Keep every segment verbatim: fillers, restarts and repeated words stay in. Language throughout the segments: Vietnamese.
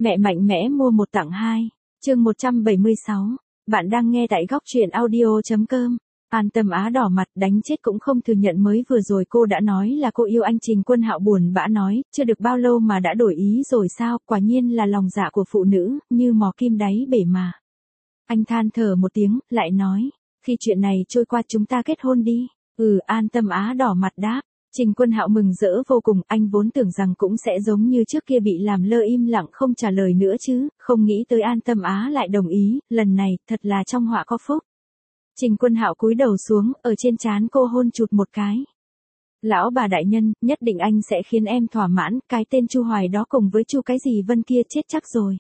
Mẹ mạnh mẽ mua một tặng hai. Chương một trăm bảy mươi sáu. Bạn đang nghe tại góc truyện audio.com. An Tâm Á đỏ mặt đánh chết cũng không thừa nhận mới vừa rồi cô đã nói là cô yêu anh Trình Quân Hạo, buồn bã nói, chưa được bao lâu mà đã đổi ý rồi sao, quả nhiên là lòng dạ của phụ nữ, như mò kim đáy bể mà. Anh than thở một tiếng, lại nói, khi chuyện này trôi qua chúng ta kết hôn đi. Ừ, An Tâm Á đỏ mặt đáp. Trình Quân Hạo mừng rỡ vô cùng, anh vốn tưởng rằng cũng sẽ giống như trước kia bị làm lơ im lặng không trả lời nữa chứ, không nghĩ tới An Tâm Á lại đồng ý, lần này, thật là trong họa có phúc. Trình Quân Hạo cúi đầu xuống, ở trên trán cô hôn chụt một cái. Lão bà đại nhân, nhất định anh sẽ khiến em thỏa mãn, cái tên Chu Hoài đó cùng với Chu cái gì Vân kia chết chắc rồi.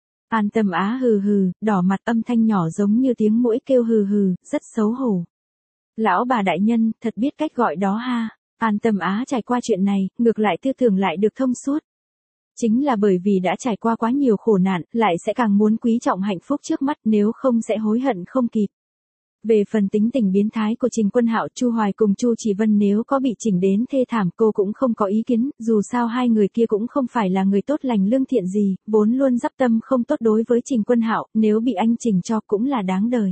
An Tâm Á hừ hừ, đỏ mặt, âm thanh nhỏ giống như tiếng muỗi kêu hừ hừ, rất xấu hổ. Lão bà đại nhân, thật biết cách gọi đó ha. An Tâm Á trải qua chuyện này, ngược lại tư tưởng lại được thông suốt. Chính là bởi vì đã trải qua quá nhiều khổ nạn, lại sẽ càng muốn quý trọng hạnh phúc trước mắt, nếu không sẽ hối hận không kịp. Về phần tính tình biến thái của Trình Quân Hạo, Chu Hoài cùng Chu Chỉ Vân nếu có bị chỉnh đến thê thảm cô cũng không có ý kiến, dù sao hai người kia cũng không phải là người tốt lành lương thiện gì, vốn luôn dắp tâm không tốt đối với Trình Quân Hạo, nếu bị anh Trình cho cũng là đáng đời.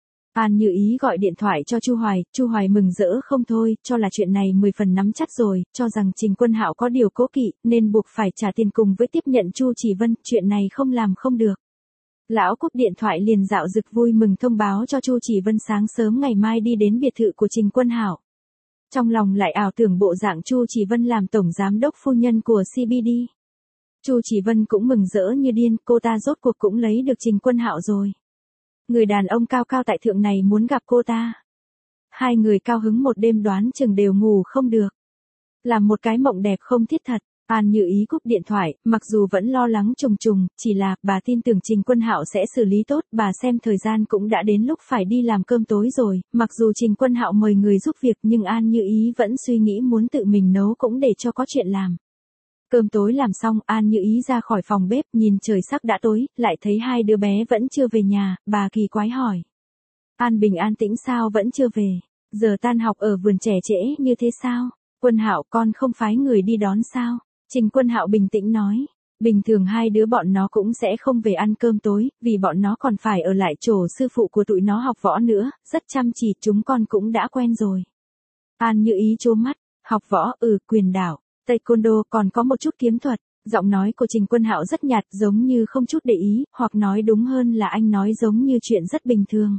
An Như Ý gọi điện thoại cho Chu Hoài, Chu Hoài mừng rỡ không thôi, cho là chuyện này mười phần nắm chắc rồi, cho rằng Trình Quân Hạo có điều cố kỵ, nên buộc phải trả tiền cùng với tiếp nhận Chu Chỉ Vân, chuyện này không làm không được. Lão cúp điện thoại liền dạo dực vui mừng thông báo cho Chu Chỉ Vân sáng sớm ngày mai đi đến biệt thự của Trình Quân Hạo. Trong lòng lại ảo tưởng bộ dạng Chu Chỉ Vân làm tổng giám đốc phu nhân của xê bê đê. Chu Chỉ Vân cũng mừng rỡ như điên, cô ta rốt cuộc cũng lấy được Trình Quân Hạo rồi. Người đàn ông cao cao tại thượng này muốn gặp cô ta. Hai người cao hứng một đêm đoán chừng đều ngủ không được. Làm một cái mộng đẹp không thiết thật. An Như Ý cúp điện thoại, mặc dù vẫn lo lắng trùng trùng, chỉ là bà tin tưởng Trình Quân Hạo sẽ xử lý tốt, bà xem thời gian cũng đã đến lúc phải đi làm cơm tối rồi, mặc dù Trình Quân Hạo mời người giúp việc nhưng An Như Ý vẫn suy nghĩ muốn tự mình nấu cũng để cho có chuyện làm. Cơm tối làm xong, An Như Ý ra khỏi phòng bếp, nhìn trời sắc đã tối, lại thấy hai đứa bé vẫn chưa về nhà, bà kỳ quái hỏi. An Bình an tĩnh sao vẫn chưa về, giờ tan học ở vườn trẻ trễ như thế sao? Quân Hạo con không phái người đi đón sao? Trình Quân Hạo bình tĩnh nói, bình thường hai đứa bọn nó cũng sẽ không về ăn cơm tối, vì bọn nó còn phải ở lại chỗ sư phụ của tụi nó học võ nữa, rất chăm chỉ, chúng con cũng đã quen rồi. An Như Ý trố mắt, học võ, ừ, quyền đảo, taekwondo, còn có một chút kiếm thuật. Giọng nói của Trình Quân Hạo rất nhạt, giống như không chút để ý, hoặc nói đúng hơn là anh nói giống như chuyện rất bình thường.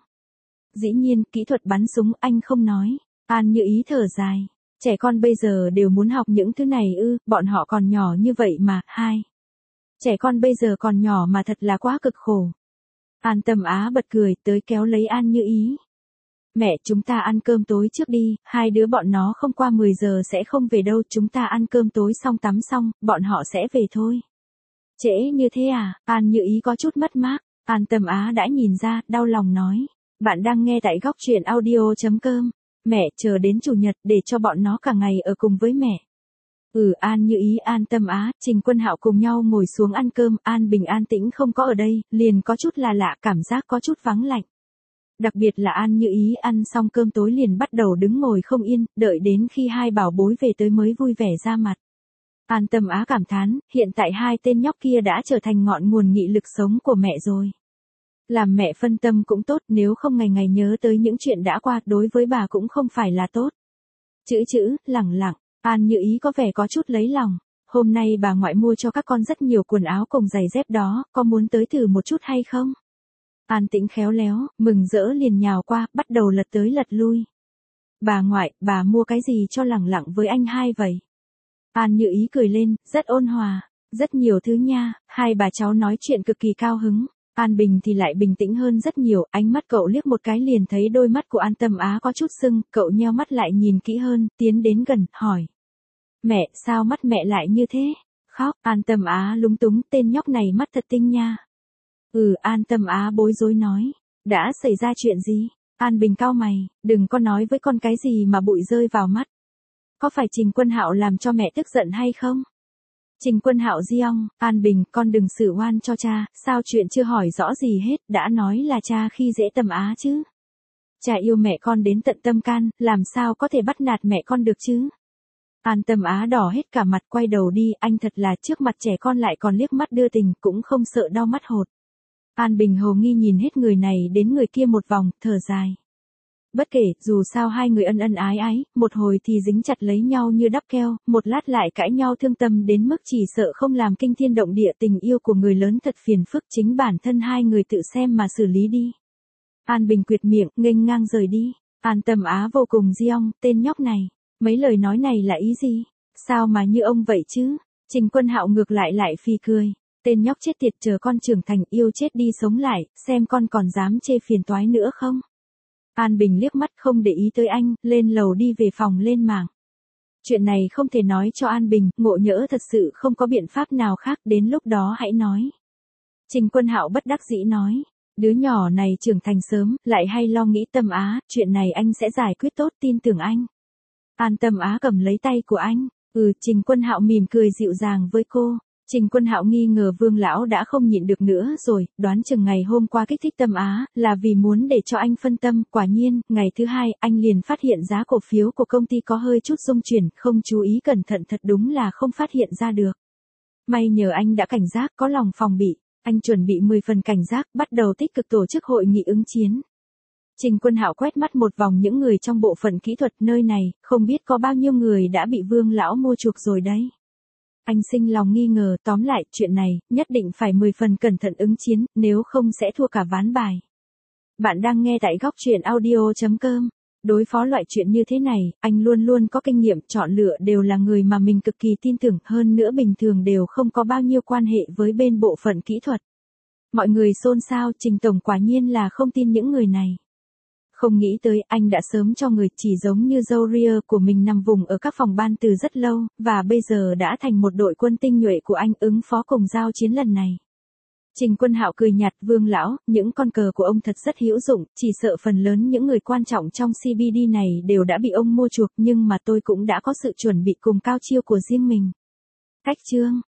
Dĩ nhiên, kỹ thuật bắn súng anh không nói. An Như Ý thở dài. Trẻ con bây giờ đều muốn học những thứ này ư, bọn họ còn nhỏ như vậy mà, hai. Trẻ con bây giờ còn nhỏ mà thật là quá cực khổ. An Tâm Á bật cười, tới kéo lấy An Như Ý. Mẹ, chúng ta ăn cơm tối trước đi, hai đứa bọn nó không qua mười giờ sẽ không về đâu, chúng ta ăn cơm tối xong tắm xong, bọn họ sẽ về thôi. Trễ như thế à? An Như Ý có chút mất mát. An Tâm Á đã nhìn ra, đau lòng nói. Bạn đang nghe tại góc truyện audio.com. Mẹ, chờ đến chủ nhật để cho bọn nó cả ngày ở cùng với mẹ. Ừ, An Như Ý, An Tâm Á, Trình Quân Hạo cùng nhau ngồi xuống ăn cơm, An Bình an tĩnh không có ở đây, liền có chút là lạ, cảm giác có chút vắng lạnh. Đặc biệt là An Như Ý ăn xong cơm tối liền bắt đầu đứng ngồi không yên, đợi đến khi hai bảo bối về tới mới vui vẻ ra mặt. An Tâm Á cảm thán, hiện tại hai tên nhóc kia đã trở thành ngọn nguồn nghị lực sống của mẹ rồi. Làm mẹ phân tâm cũng tốt, nếu không ngày ngày nhớ tới những chuyện đã qua, đối với bà cũng không phải là tốt. Chữ chữ, lẳng lặng, An Như Ý có vẻ có chút lấy lòng. Hôm nay bà ngoại mua cho các con rất nhiều quần áo cùng giày dép đó, có muốn tới thử một chút hay không? An Tĩnh khéo léo, mừng rỡ liền nhào qua, bắt đầu lật tới lật lui. Bà ngoại, bà mua cái gì cho lẳng lặng với anh hai vậy? An Như Ý cười lên, rất ôn hòa, rất nhiều thứ nha, hai bà cháu nói chuyện cực kỳ cao hứng. An Bình thì lại bình tĩnh hơn rất nhiều, ánh mắt cậu liếc một cái liền thấy đôi mắt của An Tâm Á có chút sưng, cậu nheo mắt lại nhìn kỹ hơn, tiến đến gần, hỏi. Mẹ, sao mắt mẹ lại như thế? Khóc, An Tâm Á lúng túng, tên nhóc này mắt thật tinh nha. Ừ, An Tâm Á bối rối nói. Đã xảy ra chuyện gì? An Bình cau mày, đừng có nói với con cái gì mà bụi rơi vào mắt. Có phải Trình Quân Hạo làm cho mẹ tức giận hay không? Trình Quân Hạo giong, An Bình, con đừng xử oan cho cha, sao chuyện chưa hỏi rõ gì hết, đã nói là cha khi dễ Tâm Á chứ. Cha yêu mẹ con đến tận tâm can, làm sao có thể bắt nạt mẹ con được chứ? An Tâm Á đỏ hết cả mặt quay đầu đi, anh thật là trước mặt trẻ con lại còn liếc mắt đưa tình, cũng không sợ đau mắt hột. An Bình hồ nghi nhìn hết người này đến người kia một vòng, thở dài. Bất kể, dù sao hai người ân ân ái ái, một hồi thì dính chặt lấy nhau như đắp keo, một lát lại cãi nhau thương tâm đến mức chỉ sợ không làm kinh thiên động địa. Tình yêu của người lớn thật phiền phức, chính bản thân hai người tự xem mà xử lý đi. An Bình quyệt miệng, nghênh ngang rời đi. An Tâm Á vô cùng giong, tên nhóc này, mấy lời nói này là ý gì? Sao mà như ông vậy chứ? Trình Quân Hạo ngược lại lại phì cười. Tên nhóc chết tiệt, chờ con trưởng thành yêu chết đi sống lại, xem con còn dám chê phiền toái nữa không? An Bình liếc mắt không để ý tới anh, lên lầu đi về phòng lên mạng. Chuyện này không thể nói cho An Bình, ngộ nhỡ thật sự không có biện pháp nào khác, đến lúc đó hãy nói. Trình Quân Hạo bất đắc dĩ nói, đứa nhỏ này trưởng thành sớm, lại hay lo nghĩ Tâm Á, chuyện này anh sẽ giải quyết tốt, tin tưởng anh. An Tâm Á cầm lấy tay của anh, ừ, Trình Quân Hạo mỉm cười dịu dàng với cô. Trình Quân Hạo nghi ngờ Vương lão đã không nhịn được nữa rồi, đoán chừng ngày hôm qua kích thích Tâm Á là vì muốn để cho anh phân tâm. Quả nhiên, ngày thứ hai, anh liền phát hiện giá cổ phiếu của công ty có hơi chút xung chuyển, không chú ý cẩn thận thật đúng là không phát hiện ra được. May nhờ anh đã cảnh giác, có lòng phòng bị, anh chuẩn bị mười phần cảnh giác, bắt đầu tích cực tổ chức hội nghị ứng chiến. Trình Quân Hạo quét mắt một vòng những người trong bộ phận kỹ thuật nơi này, không biết có bao nhiêu người đã bị Vương lão mua chuộc rồi đấy. Anh sinh lòng nghi ngờ, tóm lại, chuyện này, nhất định phải mười phần cẩn thận ứng chiến, nếu không sẽ thua cả ván bài. Bạn đang nghe tại góc truyện audio chấm com. Đối phó loại chuyện như thế này, anh luôn luôn có kinh nghiệm, chọn lựa đều là người mà mình cực kỳ tin tưởng, hơn nữa bình thường đều không có bao nhiêu quan hệ với bên bộ phận kỹ thuật. Mọi người xôn xao, Trình Tổng quả nhiên là không tin những người này. Không nghĩ tới, anh đã sớm cho người chỉ giống như dâu ria của mình nằm vùng ở các phòng ban từ rất lâu, và bây giờ đã thành một đội quân tinh nhuệ của anh ứng phó cùng giao chiến lần này. Trình Quân Hạo cười nhạt, Vương lão, những con cờ của ông thật rất hữu dụng, chỉ sợ phần lớn những người quan trọng trong xê bê đê này đều đã bị ông mua chuộc, nhưng mà tôi cũng đã có sự chuẩn bị cùng cao chiêu của riêng mình. Cách chương